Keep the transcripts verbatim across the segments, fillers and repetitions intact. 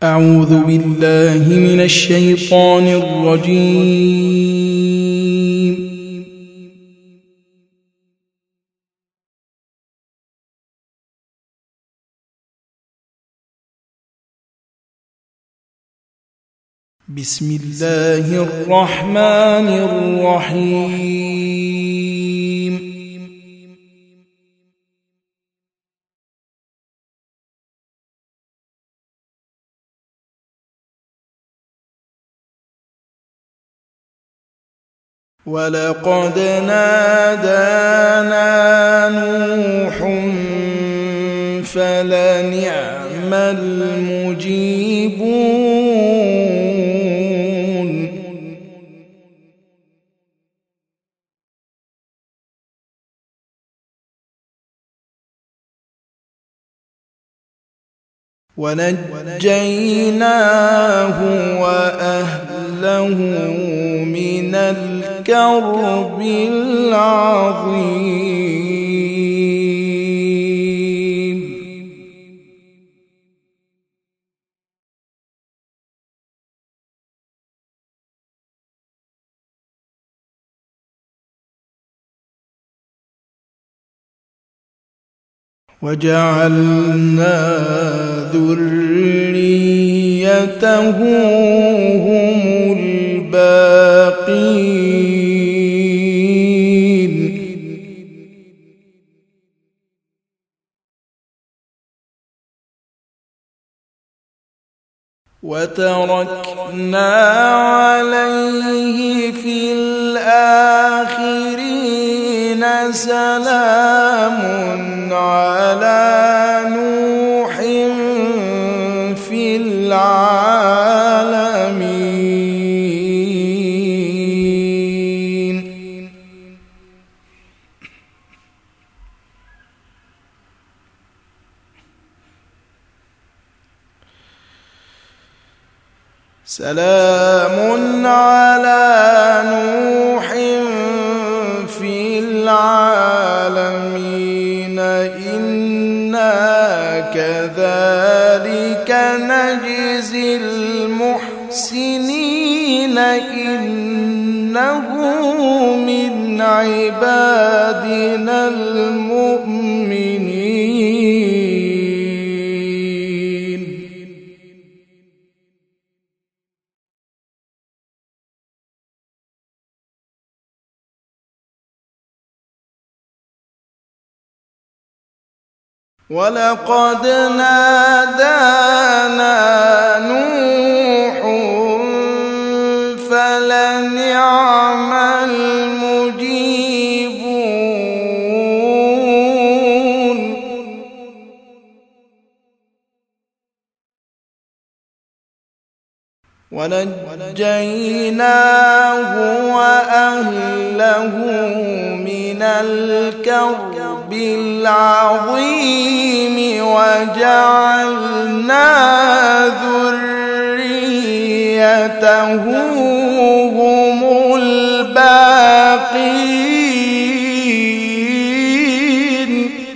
أعوذ بالله من الشيطان الرجيم. بسم الله الرحمن الرحيم. ولقد نادانا نوح فلنعم المجيبون. ونجيناه وأهله من الكرب العظيم. وجعلنا ذريته هم الباقين. وتركنا عليه في الآخرين سلام على نوح في العالمين. سلام على نوح في العالمين إنا كذلك نجزي المحسنين إنه من عبادنا المؤمنين. ولقد نادانا نوح فلنعم المجيبون. ونجيناه وأهله من الكرب العظيم وجعلنا ذريته هم الباقين.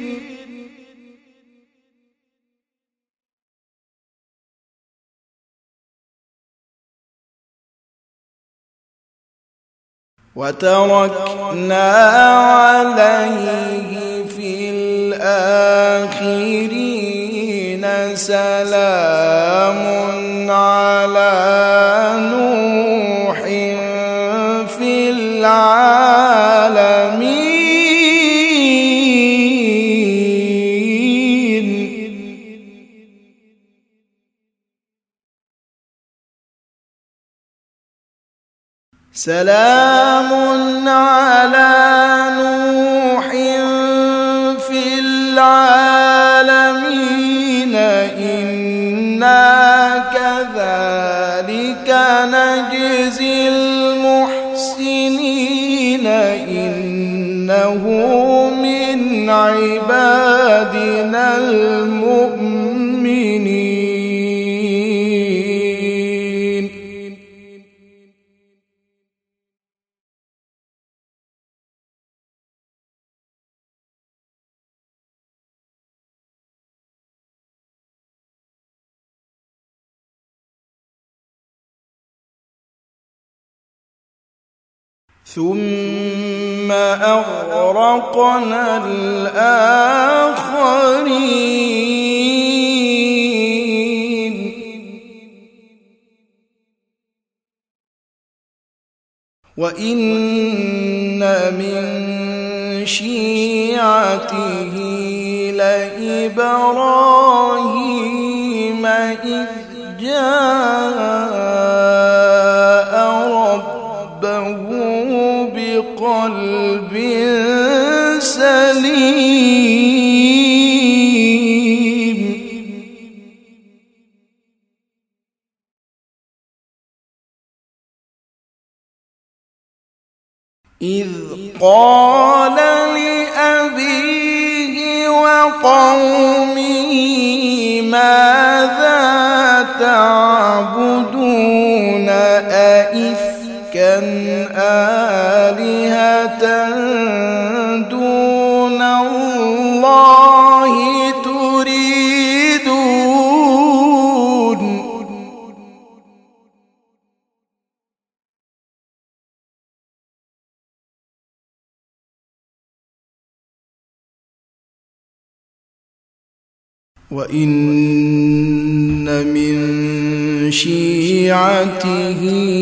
وتركنا عليه في الآخرين سلام على نوح في العالمين. سلام على نوح في العالمين إنا كذلك نجزي المحسنين إنه من عبادنا المؤمنين. ثم أغرقنا الآخرين وإن من شيعته لإبراهيم إذ جاء ربه بقلب سليم إذ قال لأبيه وقومه ماذا تعبدون أئفكا آلهة دون الله تريدون وإن من شيعته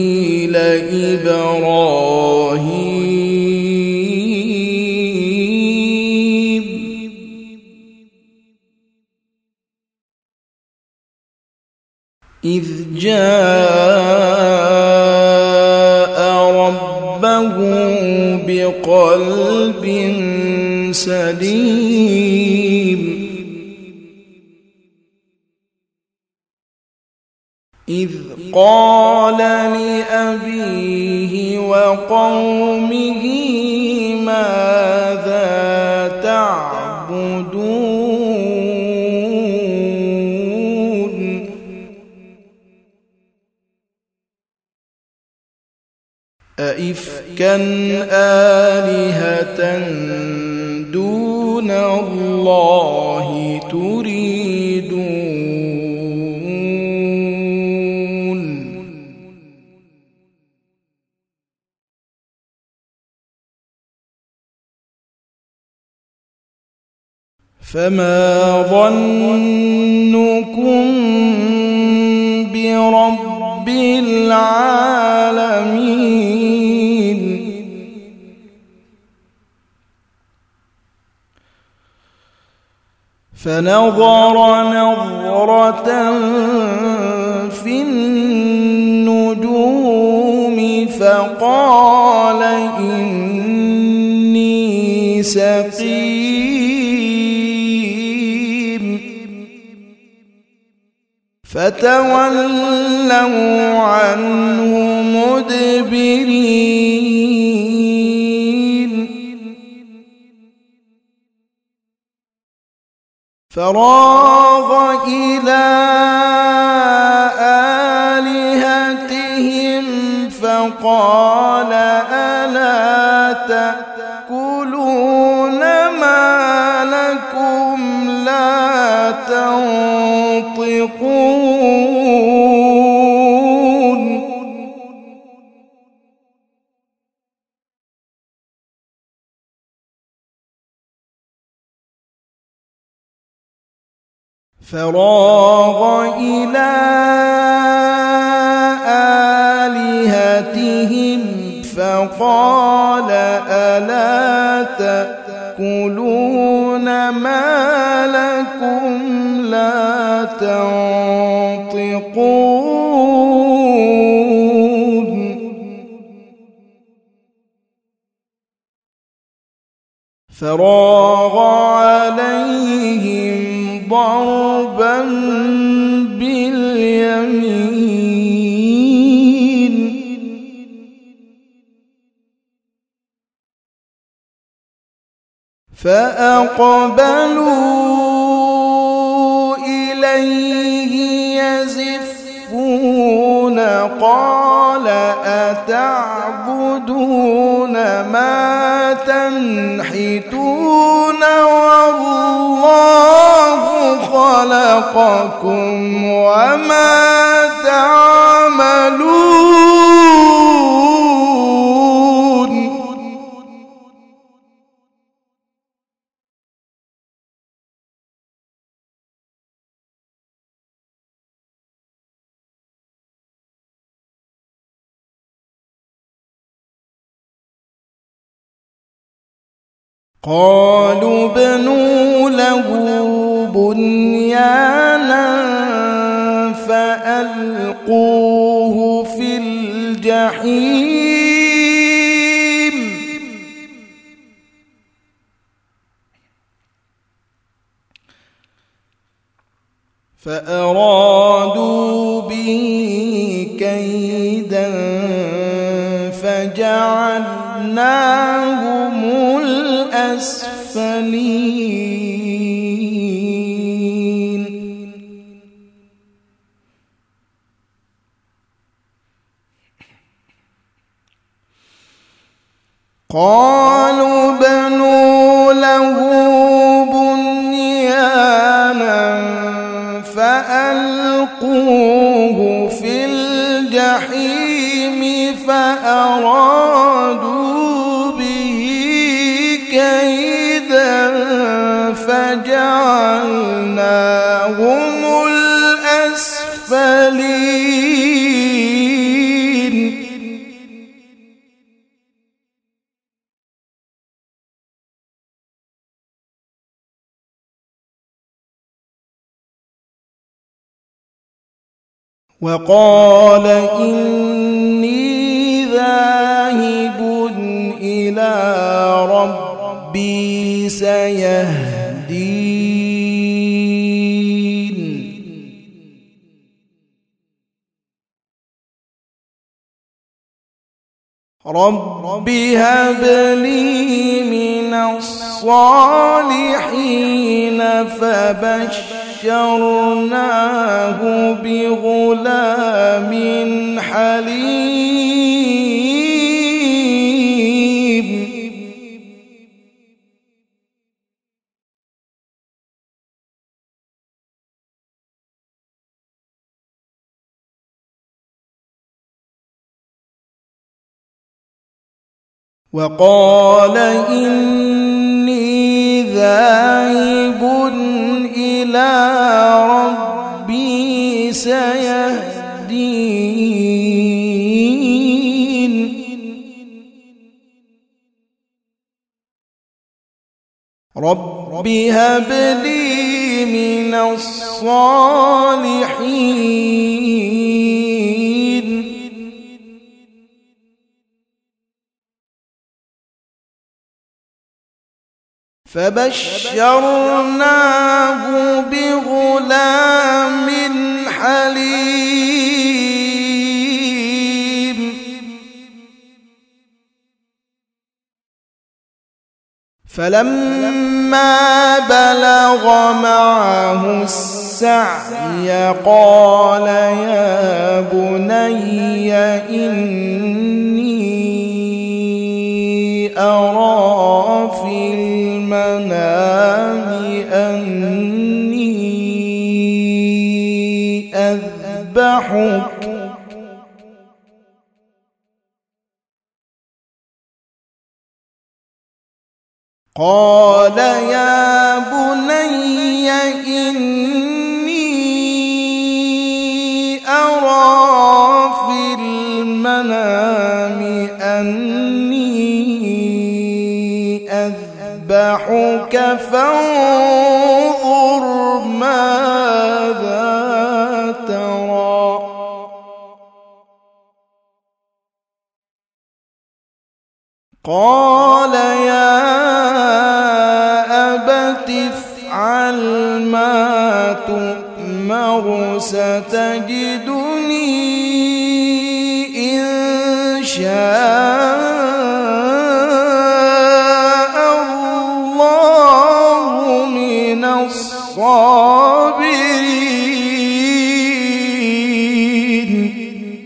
لإبراهيم إذ جاء ربه بقلب سليم إذ قال لأبيه وقومه ماذا تعبدون أئفكا آلهة دون الله تريدون فما ظنكم برب العالمين فنظر نظرة في النجوم فقال إني سقيم فتولوا عنه مدبرين فراغ إلى آلهتهم فقال ألا تأكلون ما لكم لا تنطقون فراغ إلى آلهتهم فقال ألا تأكلون ما لكم لا تنطقون فراغ عليهم ضربا باليمين فأقبلوا إليه يزفون قال أتعبدون ما تنحتون والله خلقكم وما تعملون قالوا ابنوا له بنيانا فألقوه في الجحيم فأرادوا به كيدا فجعلناهم الأسفلين قالوا بنوا له بنيانا فألقوه في الجحيم فأرادوا به كيدا فجعلناهم الأسفلين وقال إني ذاهب إلى ربي سيهدين رب هب لي من الصالحين فبشرناه بغلام حليم وقال إني ذاهب إلى ربي سيهدين رب هب لي من الصالحين فبشرناه بغلام حليم فلما بلغ معه السعي قال يا بني إني أرى في المنام أني أذبحك قال يا بني إني أرى في المنام أني أذبحك فانظر ماذا ترى قال يا أبت افعل ما تؤمر ستجدني إن شاء الله من الصابرين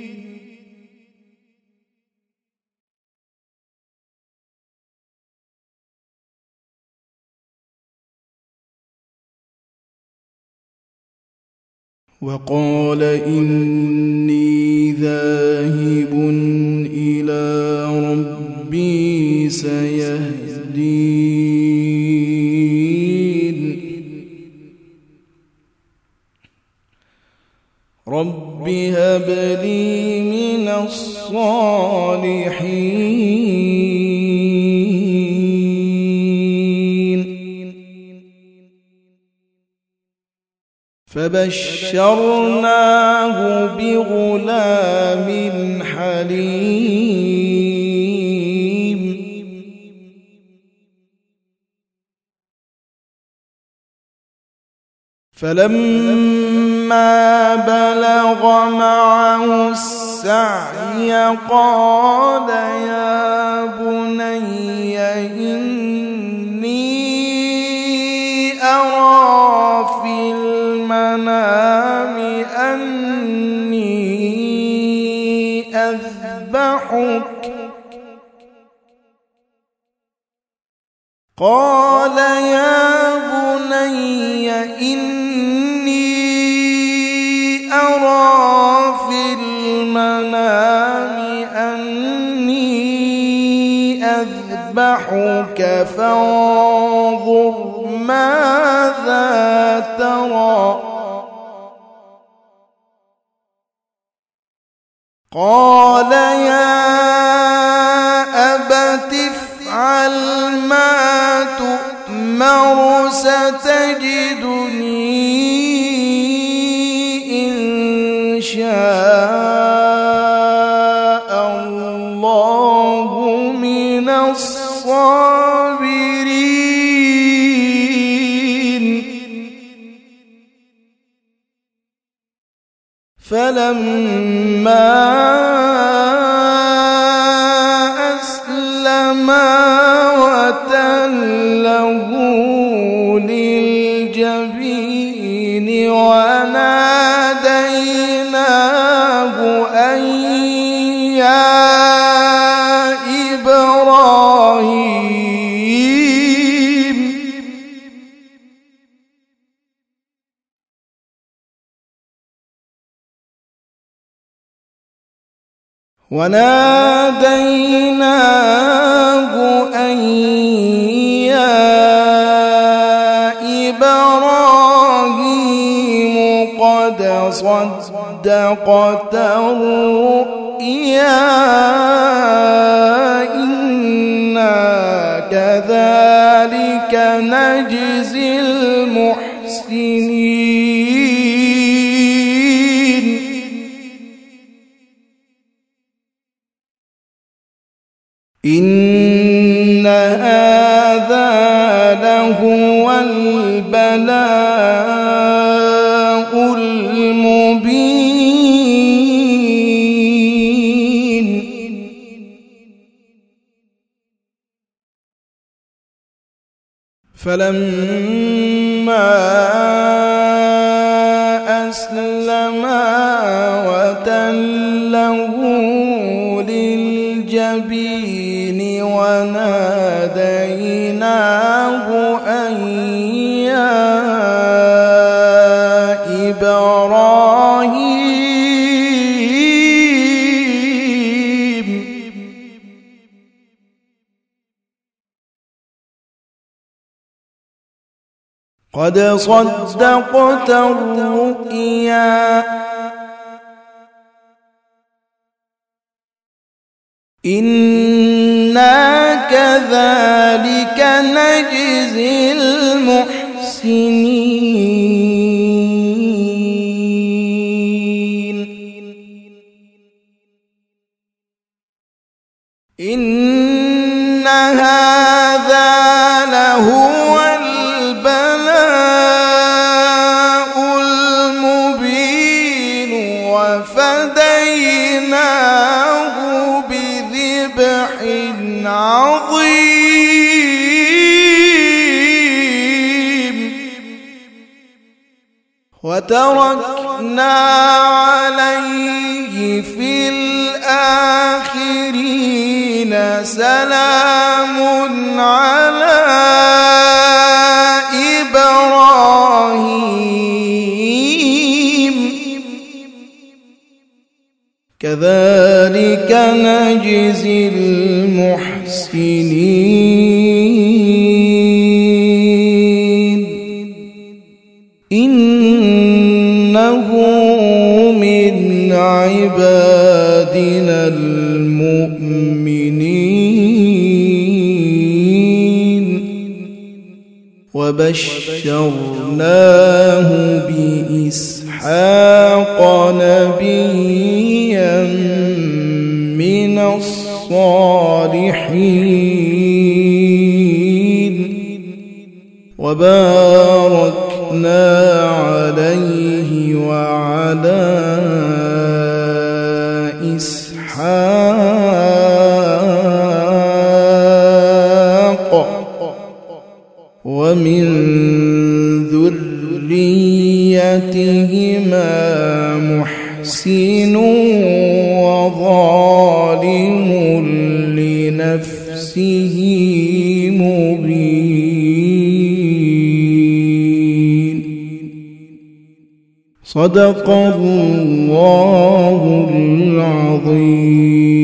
وقال إني ذاهب إلى ربي سيهدين رب هب لي من الصالحين فبشرناه بغلام حليم. فلما بلغ معه السعي قال يا بني إني أرى في المنام أني أذبحك قال يا بني إني أرى في المنام أني أذبحك فانظر ماذا ترى قال يا أبت افعل ما تؤمر ستجدني إن شاء الله من الصابرين. فلما أسلما وتله للجبين وناديناه أن يا إبراهيم وناديناه أن يا إبراهيم قد صدقت الرؤيا إنا كذلك نجزي المحسنين. إن هذا لهو البلاء المبين. فلما أسلما وتله للجبين وناديناه أن يا إبراهيم قد صدقت الرؤيا إنا كذلك نجزي المحسنين. إن هذا لهو البلاء المبين وفديناه بذبح عظيم وتركنا عليه في الآخرين سلام على إبراهيم كذلك نجزي المحسنين. إنه من عبادنا المؤمنين وبشرناه بإسحاق نبيا من الصالحين وباركنا عليه وعلى إسحاق ومن ذريتهما محسن وظالم لنفسه مبين. صدق الله العظيم.